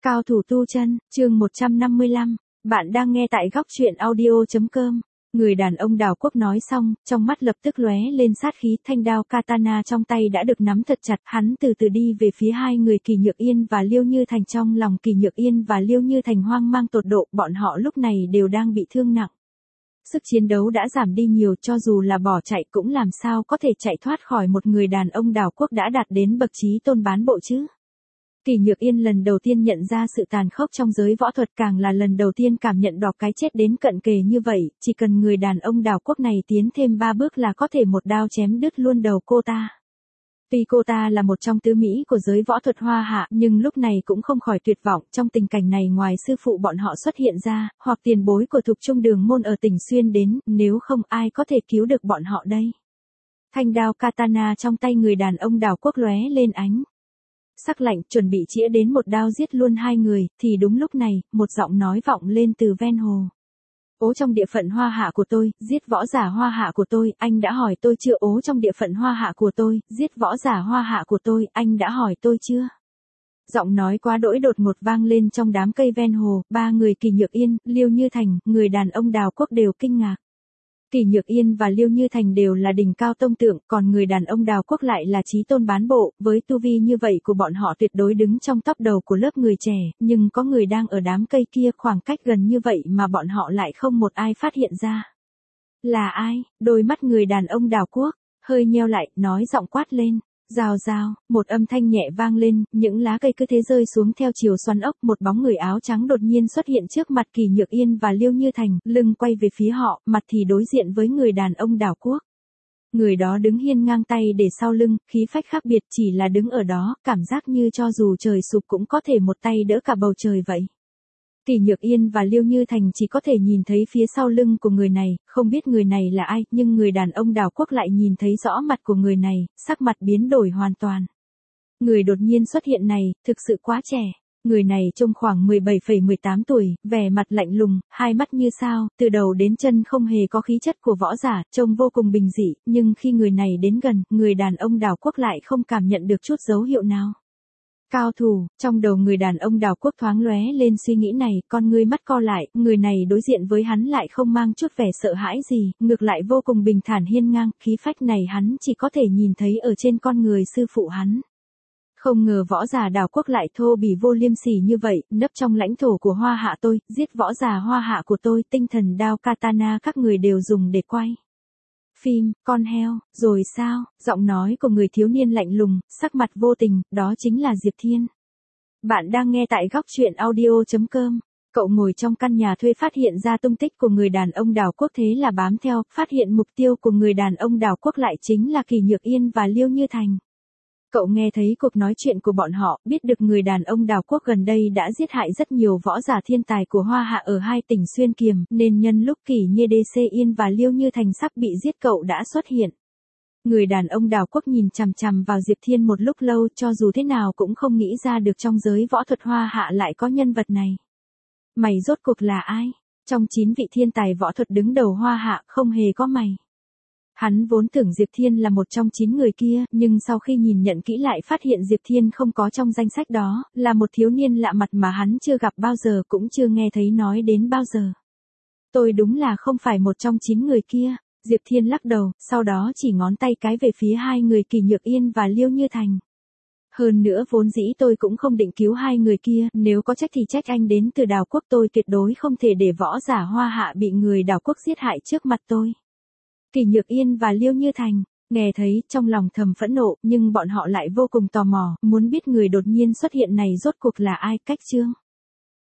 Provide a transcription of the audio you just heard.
Cao thủ tu chân, chương 155, bạn đang nghe tại góc truyện audio.com. Người đàn ông Đào Quốc nói xong, trong mắt lập tức lóe lên sát khí, thanh đao katana trong tay đã được nắm thật chặt, hắn từ từ đi về phía hai người Kỳ Nhược Yên và Liêu Như Thành. Trong lòng Kỳ Nhược Yên và Liêu Như Thành hoang mang tột độ, bọn họ lúc này đều đang bị thương nặng. Sức chiến đấu đã giảm đi nhiều, cho dù là bỏ chạy cũng làm sao có thể chạy thoát khỏi một người đàn ông Đào Quốc đã đạt đến bậc chí tôn bán bộ chứ. Kỳ Nhược Yên lần đầu tiên nhận ra sự tàn khốc trong giới võ thuật, càng là lần đầu tiên cảm nhận được cái chết đến cận kề như vậy, chỉ cần người đàn ông Đào Quốc này tiến thêm 3 bước là có thể một đao chém đứt luôn đầu cô ta. Tuy cô ta là một trong tứ mỹ của giới võ thuật Hoa Hạ, nhưng lúc này cũng không khỏi tuyệt vọng. Trong tình cảnh này, ngoài sư phụ bọn họ xuất hiện ra, hoặc tiền bối của Thục Trung Đường môn ở tỉnh Xuyên đến, nếu không ai có thể cứu được bọn họ đây. Thanh đao katana trong tay người đàn ông Đào Quốc lóe lên ánh sắc lạnh, chuẩn bị chĩa đến một đao giết luôn hai người, thì đúng lúc này, một giọng nói vọng lên từ ven hồ. Ố trong địa phận Hoa Hạ của tôi, giết võ giả Hoa Hạ của tôi, anh đã hỏi tôi chưa? Ố trong địa phận Hoa Hạ của tôi, giết võ giả Hoa Hạ của tôi, anh đã hỏi tôi chưa? Giọng nói quá đỗi đột ngột vang lên trong đám cây ven hồ, ba người Kỳ Nhược Yên, Liêu Như Thành, người đàn ông Đào Quốc đều kinh ngạc. Kỳ Nhược Yên và Liêu Như Thành đều là đỉnh cao tông tượng, còn người đàn ông Đào Quốc lại là chí tôn bán bộ, với tu vi như vậy của bọn họ tuyệt đối đứng trong top đầu của lớp người trẻ, nhưng có người đang ở đám cây kia khoảng cách gần như vậy mà bọn họ lại không một ai phát hiện ra. Là ai? Đôi mắt người đàn ông Đào Quốc hơi nheo lại, nói giọng quát lên. Rào rào, một âm thanh nhẹ vang lên, những lá cây cứ thế rơi xuống theo chiều xoắn ốc, một bóng người áo trắng đột nhiên xuất hiện trước mặt Kỳ Nhược Yên và Liêu Như Thành, lưng quay về phía họ, mặt thì đối diện với người đàn ông Đào Quốc. Người đó đứng hiên ngang tay để sau lưng, khí phách khác biệt, chỉ là đứng ở đó, cảm giác như cho dù trời sụp cũng có thể một tay đỡ cả bầu trời vậy. Kỳ Nhược Yên và Liêu Như Thành chỉ có thể nhìn thấy phía sau lưng của người này, không biết người này là ai, nhưng người đàn ông Đào Quốc lại nhìn thấy rõ mặt của người này, sắc mặt biến đổi hoàn toàn. Người đột nhiên xuất hiện này, thực sự quá trẻ. Người này trông khoảng 17,18 tuổi, vẻ mặt lạnh lùng, hai mắt như sao, từ đầu đến chân không hề có khí chất của võ giả, trông vô cùng bình dị, nhưng khi người này đến gần, người đàn ông Đào Quốc lại không cảm nhận được chút dấu hiệu nào. Cao thủ, trong đầu người đàn ông Đào Quốc thoáng lóe lên suy nghĩ này, con ngươi mắt co lại, người này đối diện với hắn lại không mang chút vẻ sợ hãi gì, ngược lại vô cùng bình thản hiên ngang, khí phách này hắn chỉ có thể nhìn thấy ở trên con người sư phụ hắn. Không ngờ võ giả Đào Quốc lại thô bỉ vô liêm sỉ như vậy, nấp trong lãnh thổ của Hoa Hạ tôi, giết võ giả Hoa Hạ của tôi, tinh thần đao katana các người đều dùng để quay phim, con heo, rồi sao? Giọng nói của người thiếu niên lạnh lùng, sắc mặt vô tình, đó chính là Diệp Thiên. Bạn đang nghe tại góc truyện audio.com. Cậu ngồi trong căn nhà thuê phát hiện ra tung tích của người đàn ông Đào Quốc, thế là bám theo, phát hiện mục tiêu của người đàn ông Đào Quốc lại chính là Kỳ Nhược Yên và Liêu Như Thành. Cậu nghe thấy cuộc nói chuyện của bọn họ, biết được người đàn ông Đào Quốc gần đây đã giết hại rất nhiều võ giả thiên tài của Hoa Hạ ở hai tỉnh Xuyên Kiềm, nên nhân lúc Kỳ Như DC Yên và Liêu Như Thành sắp bị giết cậu đã xuất hiện. Người đàn ông Đào Quốc nhìn chằm chằm vào Diệp Thiên một lúc lâu, cho dù thế nào cũng không nghĩ ra được trong giới võ thuật Hoa Hạ lại có nhân vật này. Mày rốt cuộc là ai? Trong 9 vị thiên tài võ thuật đứng đầu Hoa Hạ không hề có mày. Hắn vốn tưởng Diệp Thiên là một trong 9 người kia, nhưng sau khi nhìn nhận kỹ lại phát hiện Diệp Thiên không có trong danh sách đó, là một thiếu niên lạ mặt mà hắn chưa gặp bao giờ cũng chưa nghe thấy nói đến bao giờ. Tôi đúng là không phải một trong 9 người kia, Diệp Thiên lắc đầu, sau đó chỉ ngón tay cái về phía hai người Kỳ Nhược Yên và Liêu Như Thành. Hơn nữa vốn dĩ tôi cũng không định cứu hai người kia, nếu có trách thì trách anh đến từ Đào Quốc, tôi tuyệt đối không thể để võ giả Hoa Hạ bị người Đào Quốc giết hại trước mặt tôi. Kỳ Nhược Yên và Liêu Như Thành, nghe thấy, trong lòng thầm phẫn nộ, nhưng bọn họ lại vô cùng tò mò, muốn biết người đột nhiên xuất hiện này rốt cuộc là ai. Cách chương